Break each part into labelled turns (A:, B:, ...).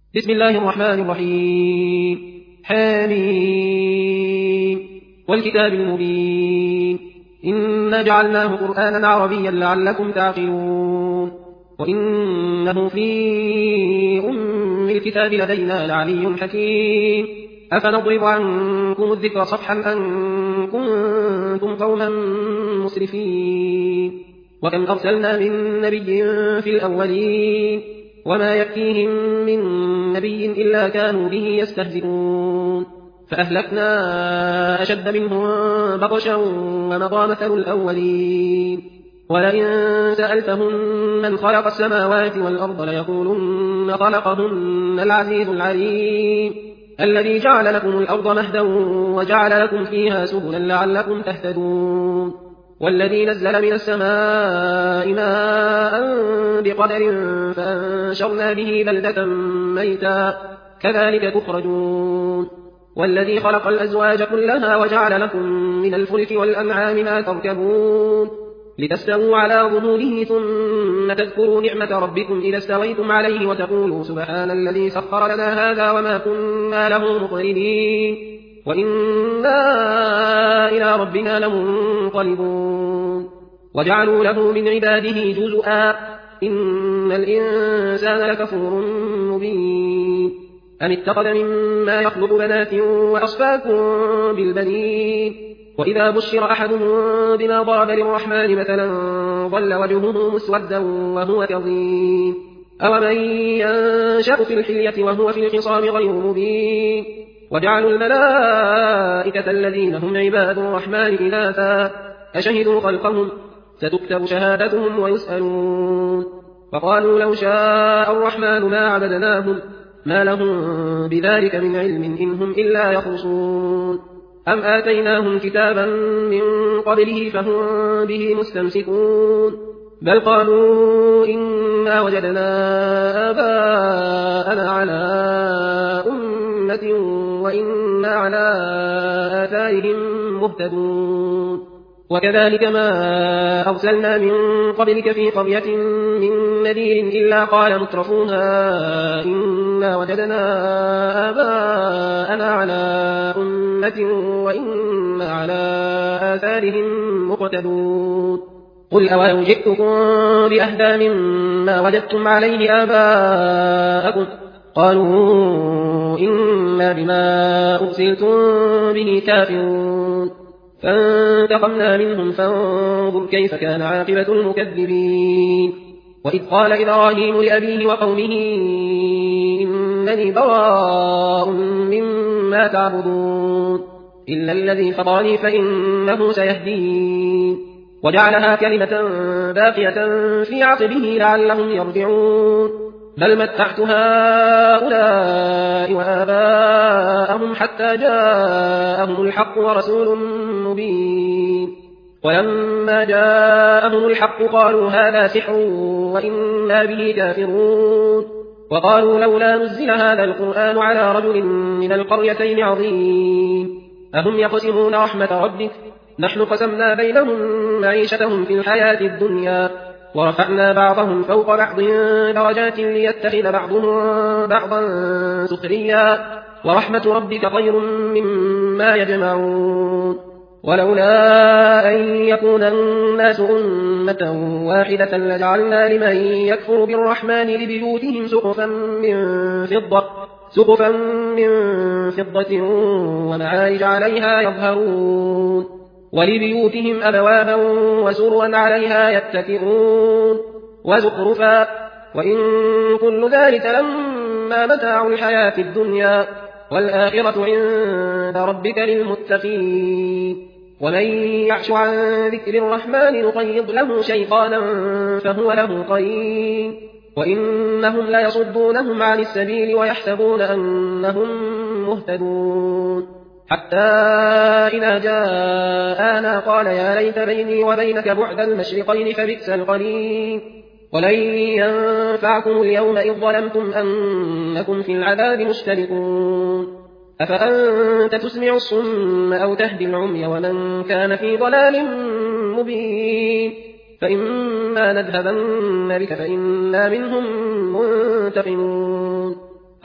A: بسم الله الرحمن الرحيم. حميم والكتاب المبين إنا جعلناه قرآنا عربيا لعلكم تعقلون وإنه في أم الكتاب لدينا لعلي حكيم أفنضرب عنكم الذكر صفحا أن كنتم قوما مسرفين وكم أرسلنا من نبي في الأولين وما يأتيهم من نبي إلا كانوا به يستهزئون فأهلكنا أشد منهم بطشا ومضى مثل الأولين ولئن سألتهم من خلق السماوات والأرض ليقولن خلقهن العزيز العليم الذي جعل لكم الأرض مهدا وجعل لكم فيها سبلا لعلكم تهتدون والذي نزل من السماء ماء بقدر فأنشرنا به بلدة ميتا كذلك تخرجون والذي خلق الأزواج كلها وجعل لكم من الفلك والأنعام ما تركبون لتستووا على ظهوره ثم تذكروا نعمة ربكم إذا استويتم عليه وتقولوا سبحان الذي سخر لنا هذا وما كنا له مقرنين وإنا إلى ربنا لمنقلبون وجعلوا له من عباده جزءا إن الإنسان لكفور مبين أم اتخذ مما يخلق بنات وأصفاكم بالبنين وإذا بشر أحدهم بما ضرب للرحمن مثلا ظل وجهه مسودا وهو كظيم أومن ينشأ في الحلية وهو في الخصام غير مبين وجعلوا الملائكة الذين هم عباد الرحمن إناثا أشهدوا خلقهم ستكتب شهادتهم ويسألون وقالوا لو شاء الرحمن ما عبدناهم ما لهم بذلك من علم إن هم إلا يخرصون أم آتيناهم كتابا من قبله فهم به مستمسكون بل قالوا إنا وجدنا آباءنا على أمة وإنا على آثارهم مهتدون وكذلك ما أرسلنا من قبلك في قرية من نذير إلا قال مترفوها إنا وجدنا آباءنا على أمة وإنا على آثارهم مقتدون قل أولو جئتكم بأهدى مما وجدتم عليه آباءكم قالوا إنا بما أرسلتم به كافرون فانتقمنا منهم فانظر كيف كان عاقبة المكذبين وإذ قال إبراهيم لأبيه وقومه إنني براء مما تعبدون إلا الذي فطرني فإنه سيهدين وجعلها كلمة باقية في عقبه لعلهم يرجعون بل متعت هؤلاء وآباءهم حتى جاءهم الحق ورسول مبين ولما جاءهم الحق قالوا هذا سحر وإنا به كافرون وقالوا لولا نزل هذا القرآن على رجل من القريتين عظيم أهم يقسمون رحمة ربك نحن قسمنا بينهم معيشتهم في الحياة الدنيا ورفعنا بعضهم فوق بعض درجات ليتخذ بعضهم بعضا سخريا ورحمة ربك خير مما يجمعون ولولا أن يكون الناس أمة واحدة لجعلنا لمن يكفر بالرحمن لبيوتهم سقفا من فضة ومعارج عليها يظهرون ولبيوتهم أبوابا وسرا عليها يتكئون وزخرفا وإن كل ذلك لما متاع الحياة الدنيا والآخرة عند ربك للمتقين ومن يعش عن ذكر الرحمن نقيض له شيطانا فهو له قرين وإنهم ليصدونهم عن السبيل ويحسبون أنهم مهتدون حتى إذا جاءنا قال يا ليت بيني وبينك بعد المشرقين فبئس القرين ولن ينفعكم اليوم إذ ظلمتم أنكم في العذاب مشتركون أفأنت تسمع الصم أو تهدي العمي ومن كان في ضلال مبين فإما نذهبن بك فإنا منهم منتقمون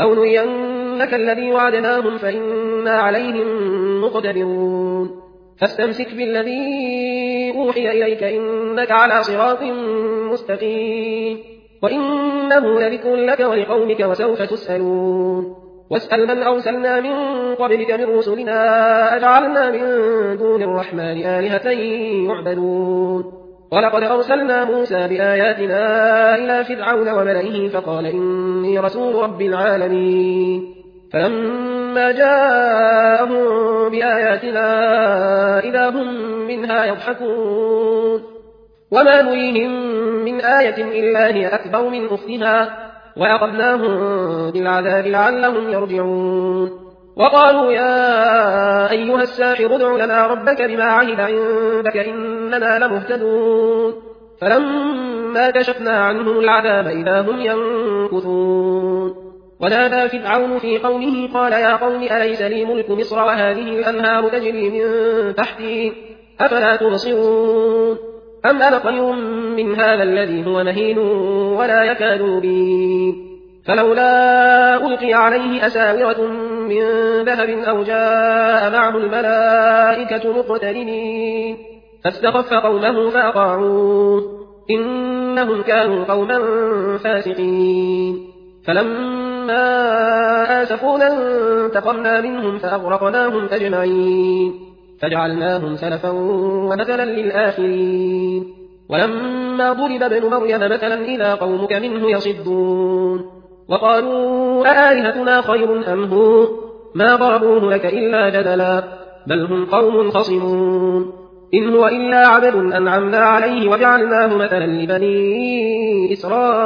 A: أو نرينك الذي وعدناهم فإنا عليهم مقتدرون فاستمسك بالذي أوحي إليك إنك على صراط مستقيم وإنه لذكر لك ولقومك وسوف تسألون واسأل من أرسلنا من قبلك من رسلنا أجعلنا من دون الرحمن آلهة يعبدون ولقد أرسلنا موسى بآياتنا إلى فرعون وملئه فقال إني رسول رب العالمين فلما جاءهم بآياتنا إذا هم منها يضحكون وما نريهم من آية إلا هي أكبر من أختها وأخذناهم بالعذاب لعلهم يرجعون وقالوا يا أيها الساحر ادع لنا ربك بما عهد عندك إننا لمهتدون فلما كشفنا عنهم العذاب إذا هم ينكثون ونادى فرعون في قومه قال يا قوم أليس لي ملك مصر وهذه الأنهار تجري من تحتي أفلا تبصرون أم أنا خير من هذا الذي هو مهين ولا يكاد يبين فلولا ألقي عليه أساورة من ذهب أو جاء معه الملائكة مقترنين فاستخف قومه فأطاعوه إنهم كانوا قوما فاسقين فلما آسفونا انتقمنا منهم فأغرقناهم أجمعين فجعلناهم سلفا ومثلا للآخرين ولما ضرب ابن مريم مثلا إذا قومك منه يصدون وقالوا أآلهتنا خير أم هو ما ضربوه لك إلا جدلا بل هم قوم خصمون إن هو إلا عبد أنعمنا عليه وجعلناه مثلا لبني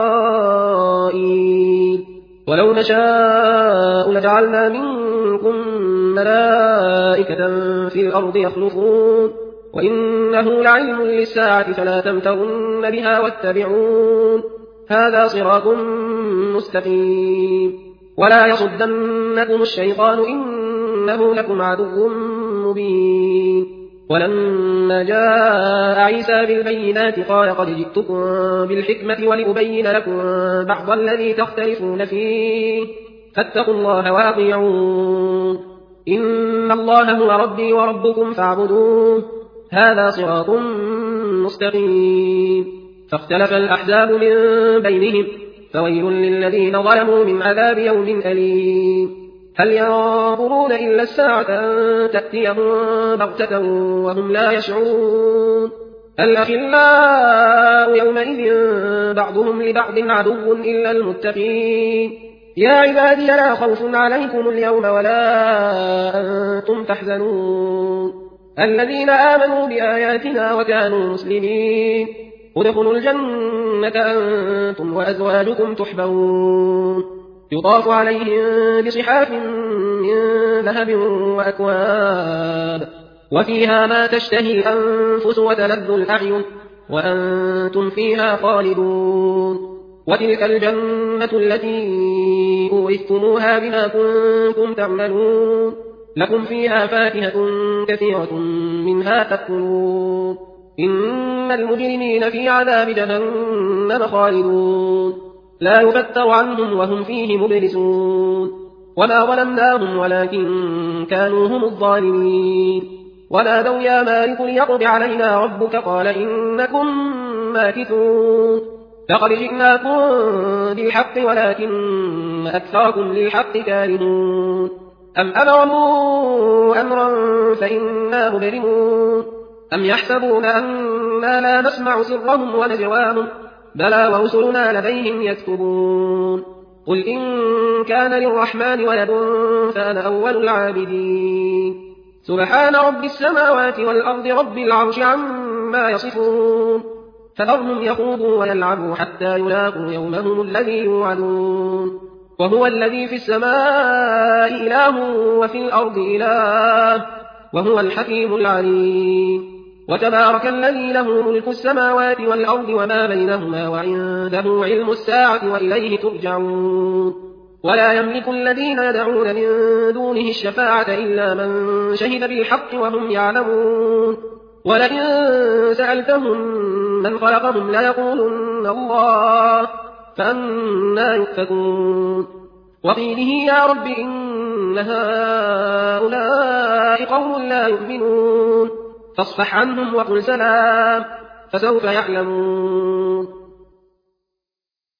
A: إسرائيل ولو نشاء لجعلنا منكم ملائكة في الأرض يخلفون وإنه لعلم للساعة فلا تمترن بها واتبعون هذا صراط مستقيم ولا يصدنكم الشيطان إنه لكم عدو مبين ولما جاء عيسى بالبينات قال قد جئتكم بالحكمة ولأبين لكم بعض الذي تختلفون فيه فاتقوا الله وأطيعون إن الله هو ربي وربكم فاعبدوه هذا صراط مستقيم فاختلف الأحزاب من بينهم فويل للذين ظلموا من عذاب يوم أليم هل ينظرون إلا الساعة أن تأتيهم بغتة وهم لا يشعرون الأخلاء يومئذ بعضهم لبعض عدو إلا المتقين يا عبادي لا خوف عليكم اليوم ولا أنتم تحزنون الذين آمنوا بآياتنا وكانوا مسلمين ادخلوا الجنة أنتم وأزواجكم تحبرون يطاف عليهم بصحاف من ذهب وأكواب وفيها ما تشتهي الأنفس وتلذ الأعين وأنتم فيها خالدون وتلك الجنة التي أورثتموها بما كنتم تعملون لكم فيها فاكهة كثيرة منها تأكلون إن المجرمين في عذاب جهنم خالدون لا يفتر عنهم وهم فيه مبلسون وما ظلمناهم ولكن كانوا هم الظالمين ونادوا يا مالك ليقض علينا ربك قال إنكم ماكثون لقد جئناكم بالحق ولكن أكثركم للحق كارهون أم أبرموا أمرا فإنا مبرمون أم يحسبون أننا لا نسمع سرهم ونجواهم بلى ورسلنا لديهم يكتبون قل إن كان للرحمن ولد فأنا أول العابدين سبحان رب السماوات والأرض رب العرش عما يصفون فذرهم يخوضوا ويلعبوا حتى يلاقوا يومهم الذي يوعدون وهو الذي في السماء إله وفي الأرض إله وهو الحكيم العليم وتبارك الذي له ملك السماوات والأرض وما بينهما وعنده علم الساعة وإليه ترجعون ولا يملك الذين يدعون من دونه الشفاعة إلا من شهد بالحق وهم يعلمون ولئن سألتهم من خلقهم ليقولن الله فأنى يؤفكون وقيله يا رب إن هؤلاء قوم لا يؤمنون فاصفح عنهم وقل سلام فسوف يعلمون